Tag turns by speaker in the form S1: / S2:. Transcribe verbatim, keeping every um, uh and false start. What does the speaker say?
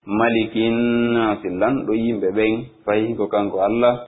S1: malikin nasi lan ɗo yimɓe ɓen fayi ko kanko Allah